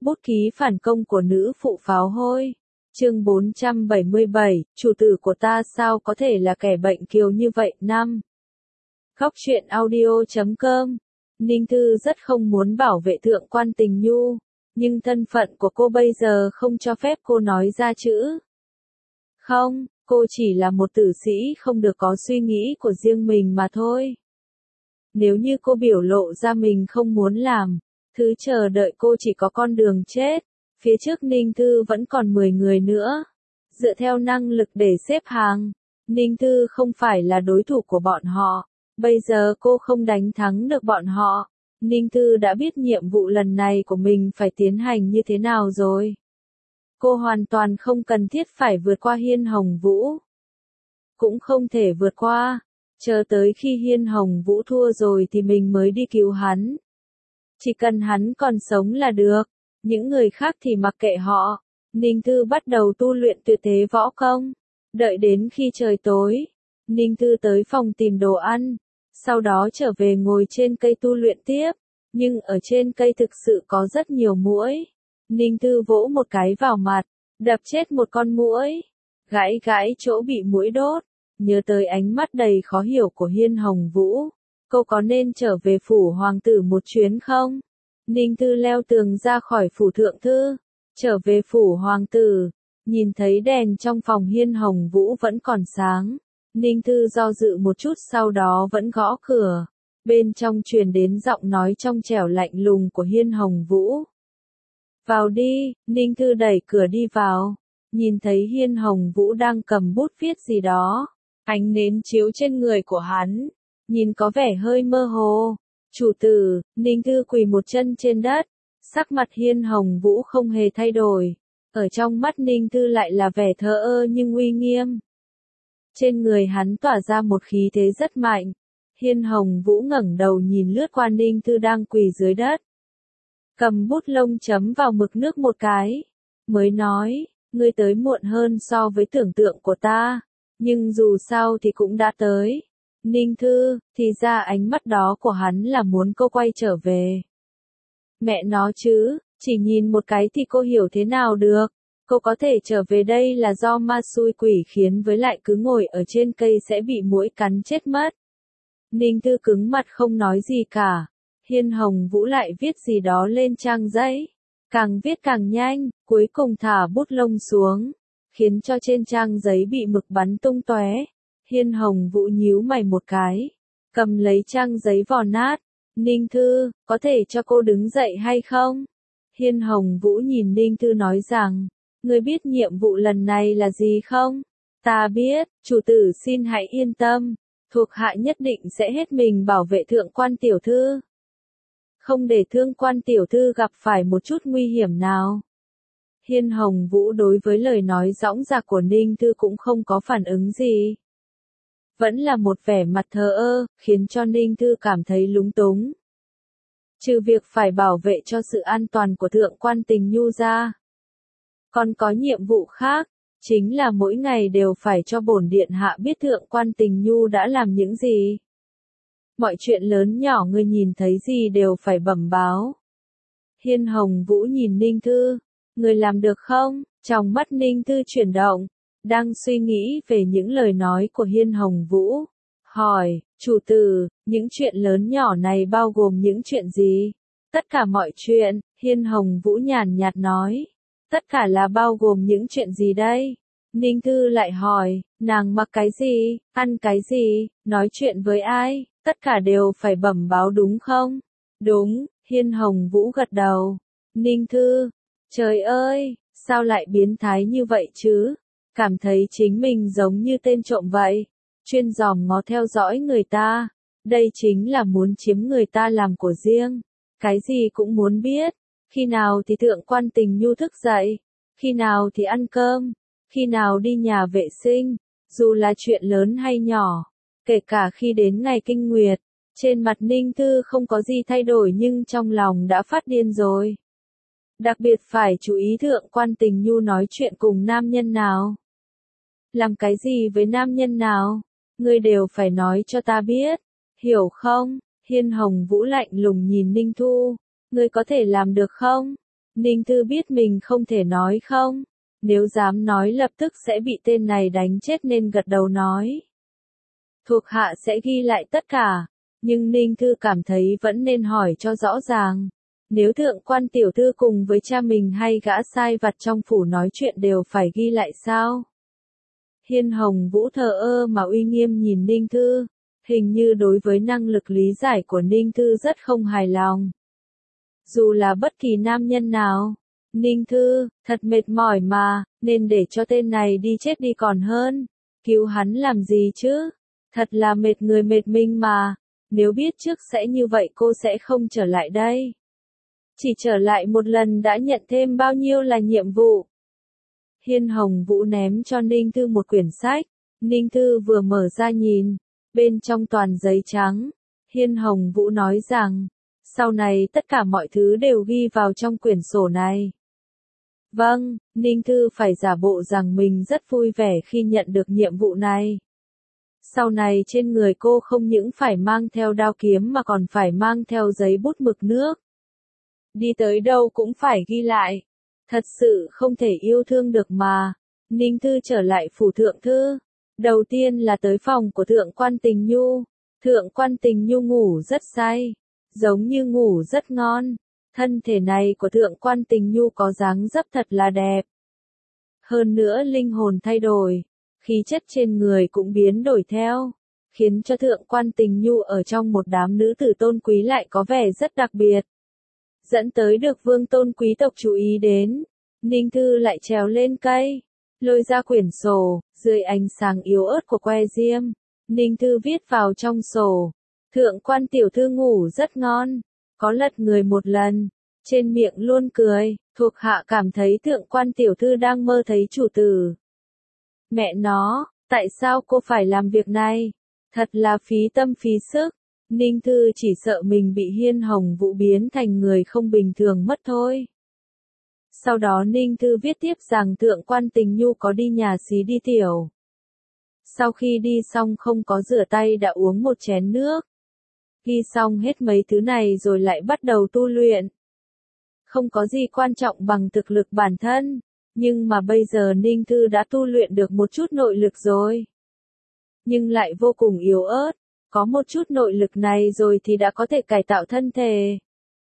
Bút ký phản công của nữ phụ pháo hôi. Chương 477, chủ tử của ta sao có thể là kẻ bệnh kiều như vậy. 5. Góc truyện audio.com. Ninh Thư rất không muốn bảo vệ thượng quan Tình Nhu, nhưng thân phận của cô bây giờ không cho phép cô nói ra chữ. Không, cô chỉ là một tử sĩ không được có suy nghĩ của riêng mình mà thôi. Nếu như cô biểu lộ ra mình không muốn làm, thứ chờ đợi cô chỉ có con đường chết. Phía trước Ninh Thư vẫn còn 10 người nữa. Dựa theo năng lực để xếp hàng, Ninh Thư không phải là đối thủ của bọn họ. Bây giờ cô không đánh thắng được bọn họ. Ninh Thư đã biết nhiệm vụ lần này của mình phải tiến hành như thế nào rồi. Cô hoàn toàn không cần thiết phải vượt qua Hiên Hồng Vũ. Cũng không thể vượt qua. Chờ tới khi Hiên Hồng Vũ thua rồi thì mình mới đi cứu hắn. Chỉ cần hắn còn sống là được. Những người khác thì mặc kệ họ. Ninh Thư bắt đầu tu luyện tuyệt thế võ công. Đợi đến khi trời tối, Ninh Thư tới phòng tìm đồ ăn. Sau đó trở về ngồi trên cây tu luyện tiếp. Nhưng ở trên cây thực sự có rất nhiều muỗi. Ninh Thư vỗ một cái vào mặt, đập chết một con muỗi. Gãi gãi chỗ bị muỗi đốt. Nhớ tới ánh mắt đầy khó hiểu của Hiên Hồng Vũ. Cô có nên trở về phủ hoàng tử một chuyến không? Ninh Thư leo tường ra khỏi phủ thượng thư. Trở về phủ hoàng tử. Nhìn thấy đèn trong phòng Hiên Hồng Vũ vẫn còn sáng. Ninh Thư do dự một chút sau đó vẫn gõ cửa. Bên trong truyền đến giọng nói trong trẻo lạnh lùng của Hiên Hồng Vũ. Vào đi, Ninh Thư đẩy cửa đi vào. Nhìn thấy Hiên Hồng Vũ đang cầm bút viết gì đó. Ánh nến chiếu trên người của hắn. Nhìn có vẻ hơi mơ hồ. Chủ tử, Ninh Thư quỳ một chân trên đất. Sắc mặt Hiên Hồng Vũ không hề thay đổi. Ở trong mắt Ninh Thư lại là vẻ thờ ơ nhưng uy nghiêm. Trên người hắn tỏa ra một khí thế rất mạnh. Hiên Hồng Vũ ngẩng đầu nhìn lướt qua Ninh Thư đang quỳ dưới đất. Cầm bút lông chấm vào mực nước một cái. Mới nói, ngươi tới muộn hơn so với tưởng tượng của ta. Nhưng dù sao thì cũng đã tới. Ninh Thư, thì ra ánh mắt đó của hắn là muốn cô quay trở về. Mẹ nó chứ, chỉ nhìn một cái thì cô hiểu thế nào được. Cô có thể trở về đây là do ma xui quỷ khiến với lại cứ ngồi ở trên cây sẽ bị muỗi cắn chết mất. Ninh Thư cứng mặt không nói gì cả. Hiên Hồng Vũ lại viết gì đó lên trang giấy. Càng viết càng nhanh, cuối cùng thả bút lông xuống. Khiến cho trên trang giấy bị mực bắn tung tóe. Hiên Hồng Vũ nhíu mày một cái. Cầm lấy trang giấy vò nát. Ninh Thư, có thể cho cô đứng dậy hay không? Hiên Hồng Vũ nhìn Ninh Thư nói rằng, ngươi biết nhiệm vụ lần này là gì không? Ta biết, chủ tử xin hãy yên tâm. Thuộc hạ nhất định sẽ hết mình bảo vệ thượng quan tiểu thư. Không để thượng quan tiểu thư gặp phải một chút nguy hiểm nào. Hiên Hồng Vũ đối với lời nói dõng dạc của Ninh Thư cũng không có phản ứng gì. Vẫn là một vẻ mặt thờ ơ, khiến cho Ninh Thư cảm thấy lúng túng. Trừ việc phải bảo vệ cho sự an toàn của thượng quan Tình Nhu ra. Còn có nhiệm vụ khác, chính là mỗi ngày đều phải cho bổn điện hạ biết thượng quan Tình Nhu đã làm những gì. Mọi chuyện lớn nhỏ ngươi nhìn thấy gì đều phải bẩm báo. Hiên Hồng Vũ nhìn Ninh Thư, ngươi làm được không? Trong mắt Ninh Thư chuyển động, đang suy nghĩ về những lời nói của Hiên Hồng Vũ. Hỏi, chủ tử, những chuyện lớn nhỏ này bao gồm những chuyện gì? Tất cả mọi chuyện, Hiên Hồng Vũ nhàn nhạt nói. Tất cả là bao gồm những chuyện gì đây? Ninh Thư lại hỏi, nàng mặc cái gì, ăn cái gì, nói chuyện với ai, tất cả đều phải bẩm báo đúng không? Đúng, Hiên Hồng Vũ gật đầu. Ninh Thư, trời ơi, sao lại biến thái như vậy chứ? Cảm thấy chính mình giống như tên trộm vậy. Chuyên dòm ngó theo dõi người ta. Đây chính là muốn chiếm người ta làm của riêng. Cái gì cũng muốn biết. Khi nào thì thượng quan Tình Nhu thức dậy. Khi nào thì ăn cơm. Khi nào đi nhà vệ sinh. Dù là chuyện lớn hay nhỏ. Kể cả khi đến ngày kinh nguyệt. Trên mặt Ninh Thư không có gì thay đổi nhưng trong lòng đã phát điên rồi. Đặc biệt phải chú ý thượng quan Tình Nhu nói chuyện cùng nam nhân nào. Làm cái gì với nam nhân nào? Ngươi đều phải nói cho ta biết. Hiểu không? Hiên Hồng Vũ lạnh lùng nhìn Ninh Thu. Ngươi có thể làm được không? Ninh Thư biết mình không thể nói không. Nếu dám nói lập tức sẽ bị tên này đánh chết nên gật đầu nói. Thuộc hạ sẽ ghi lại tất cả. Nhưng Ninh Thư cảm thấy vẫn nên hỏi cho rõ ràng. Nếu thượng quan tiểu thư cùng với cha mình hay gã sai vặt trong phủ nói chuyện đều phải ghi lại sao? Hiên Hồng Vũ thờ ơ mà uy nghiêm nhìn Ninh Thư. Hình như đối với năng lực lý giải của Ninh Thư rất không hài lòng. Dù là bất kỳ nam nhân nào. Ninh Thư, thật mệt mỏi mà, nên để cho tên này đi chết đi còn hơn. Cứu hắn làm gì chứ? Thật là mệt người mệt mình mà. Nếu biết trước sẽ như vậy cô sẽ không trở lại đây. Chỉ trở lại một lần đã nhận thêm bao nhiêu là nhiệm vụ. Hiên Hồng Vũ ném cho Ninh Thư một quyển sách. Ninh Thư vừa mở ra nhìn. Bên trong toàn giấy trắng. Hiên Hồng Vũ nói rằng, sau này tất cả mọi thứ đều ghi vào trong quyển sổ này. Vâng, Ninh Thư phải giả bộ rằng mình rất vui vẻ khi nhận được nhiệm vụ này. Sau này trên người cô không những phải mang theo đao kiếm mà còn phải mang theo giấy bút mực nước. Đi tới đâu cũng phải ghi lại. Thật sự không thể yêu thương được mà. Ninh Thư trở lại phủ thượng thư. Đầu tiên là tới phòng của thượng quan Tình Nhu. Thượng quan Tình Nhu ngủ rất say. Giống như ngủ rất ngon. Thân thể này của thượng quan Tình Nhu có dáng dấp thật là đẹp. Hơn nữa linh hồn thay đổi. Khí chất trên người cũng biến đổi theo. Khiến cho thượng quan Tình Nhu ở trong một đám nữ tử tôn quý lại có vẻ rất đặc biệt. Dẫn tới được vương tôn quý tộc chú ý đến. Ninh Thư lại trèo lên cây. Lôi ra quyển sổ, dưới ánh sáng yếu ớt của que diêm. Ninh Thư viết vào trong sổ. Thượng quan tiểu thư ngủ rất ngon. Có lật người một lần. Trên miệng luôn cười. Thuộc hạ cảm thấy thượng quan tiểu thư đang mơ thấy chủ tử. Mẹ nó, tại sao cô phải làm việc này? Thật là phí tâm phí sức. Ninh Thư chỉ sợ mình bị Hiên Hồng Vũ biến thành người không bình thường mất thôi. Sau đó Ninh Thư viết tiếp rằng thượng quan Tình Nhu có đi nhà xí đi tiểu. Sau khi đi xong không có rửa tay đã uống một chén nước. Ghi xong hết mấy thứ này rồi lại bắt đầu tu luyện. Không có gì quan trọng bằng thực lực bản thân. Nhưng mà bây giờ Ninh Thư đã tu luyện được một chút nội lực rồi. Nhưng lại vô cùng yếu ớt. Có một chút nội lực này rồi thì đã có thể cải tạo thân thể.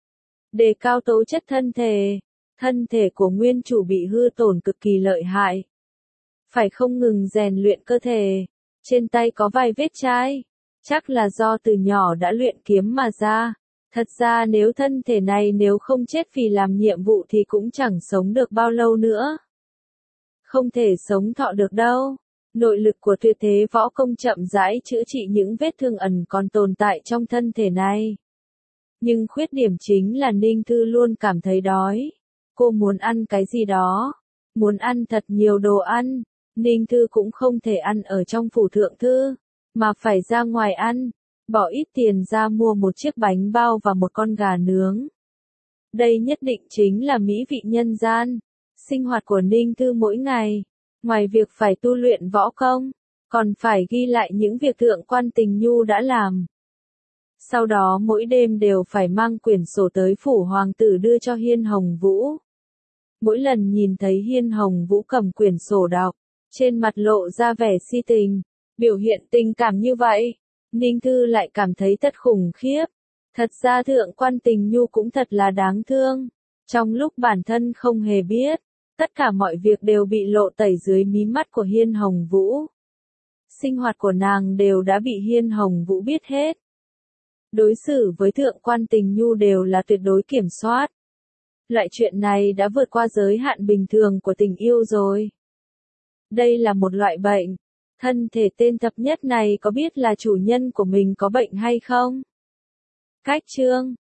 Đề cao tố chất thân thể. Thân thể của nguyên chủ bị hư tổn cực kỳ lợi hại. Phải không ngừng rèn luyện cơ thể. Trên tay có vài vết chai. Chắc là do từ nhỏ đã luyện kiếm mà ra. Thật ra nếu thân thể này nếu không chết vì làm nhiệm vụ thì cũng chẳng sống được bao lâu nữa. Không thể sống thọ được đâu. Nội lực của tuyệt thế võ công chậm rãi chữa trị những vết thương ẩn còn tồn tại trong thân thể này. Nhưng khuyết điểm chính là Ninh Thư luôn cảm thấy đói. Cô muốn ăn cái gì đó. Muốn ăn thật nhiều đồ ăn. Ninh Thư cũng không thể ăn ở trong phủ thượng thư. Mà phải ra ngoài ăn. Bỏ ít tiền ra mua một chiếc bánh bao và một con gà nướng. Đây nhất định chính là mỹ vị nhân gian. Sinh hoạt của Ninh Thư mỗi ngày. Ngoài việc phải tu luyện võ công. Còn phải ghi lại những việc thượng quan Tình Nhu đã làm. Sau đó mỗi đêm đều phải mang quyển sổ tới phủ hoàng tử đưa cho Hiên Hồng Vũ. Mỗi lần nhìn thấy Hiên Hồng Vũ cầm quyển sổ đọc. Trên mặt lộ ra vẻ si tình. Biểu hiện tình cảm như vậy. Ninh Thư lại cảm thấy thật khủng khiếp. Thật ra thượng quan Tình Nhu cũng thật là đáng thương. Trong lúc bản thân không hề biết. Tất cả mọi việc đều bị lộ tẩy dưới mí mắt của Hiên Hồng Vũ. Sinh hoạt của nàng đều đã bị Hiên Hồng Vũ biết hết. Đối xử với thượng quan Tình Nhu đều là tuyệt đối kiểm soát. Loại chuyện này đã vượt qua giới hạn bình thường của tình yêu rồi. Đây là một loại bệnh. Thân thể tên thập nhất này có biết là chủ nhân của mình có bệnh hay không? Cách chương